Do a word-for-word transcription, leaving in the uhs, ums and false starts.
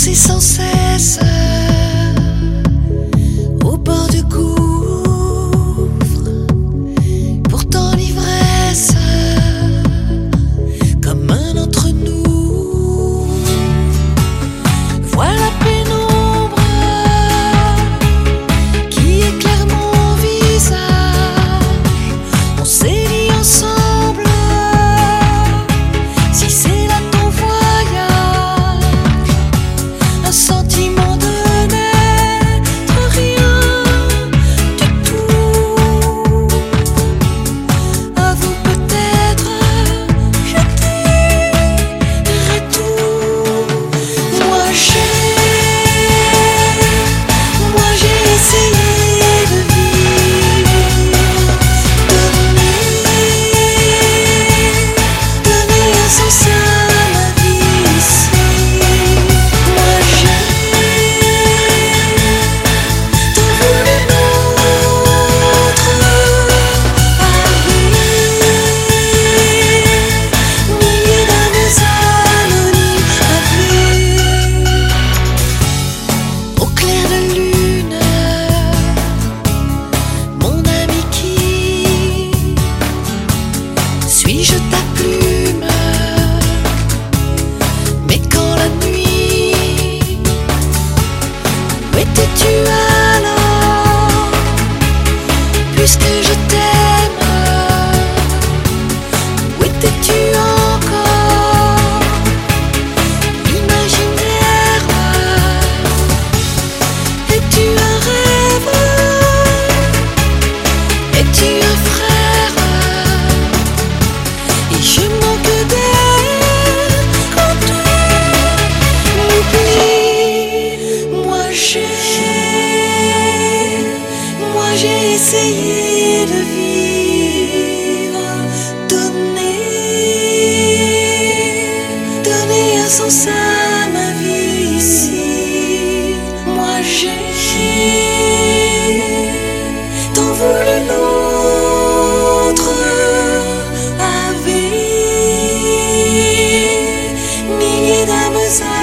danser sans cesse au bord du gouffre. Pourtant l'ivresse, comme un entre nous, voit la pénombre qui éclaire mon visage. On s'est dit ensemble, si c'est là ton voyage, un sentiment de n'être rien du tout. Avoue peut-être, je dirai tout. Moi j'ai, moi j'ai essayé de vivre, donner, donner un sens à ma vie ici. Moi j'ai tant voulu notre avenir, milliers d'âmes anonymes aveugles. Au clair de lune, mon ami, qui suis-je ta plume? Mais quand la nuit, où étais-tu alors? Puisque je t'aime, où étais-tu encore? Imaginaire, es-tu un rêve? Es-tu un frère? Et je manque d'air quand tu m'oublies. Moi j'ai, moi j'ai essayé de vivre, donner, donner un sens à ma vie ici. Moi j'ai tant voulu l'autre avait milliers d'âmes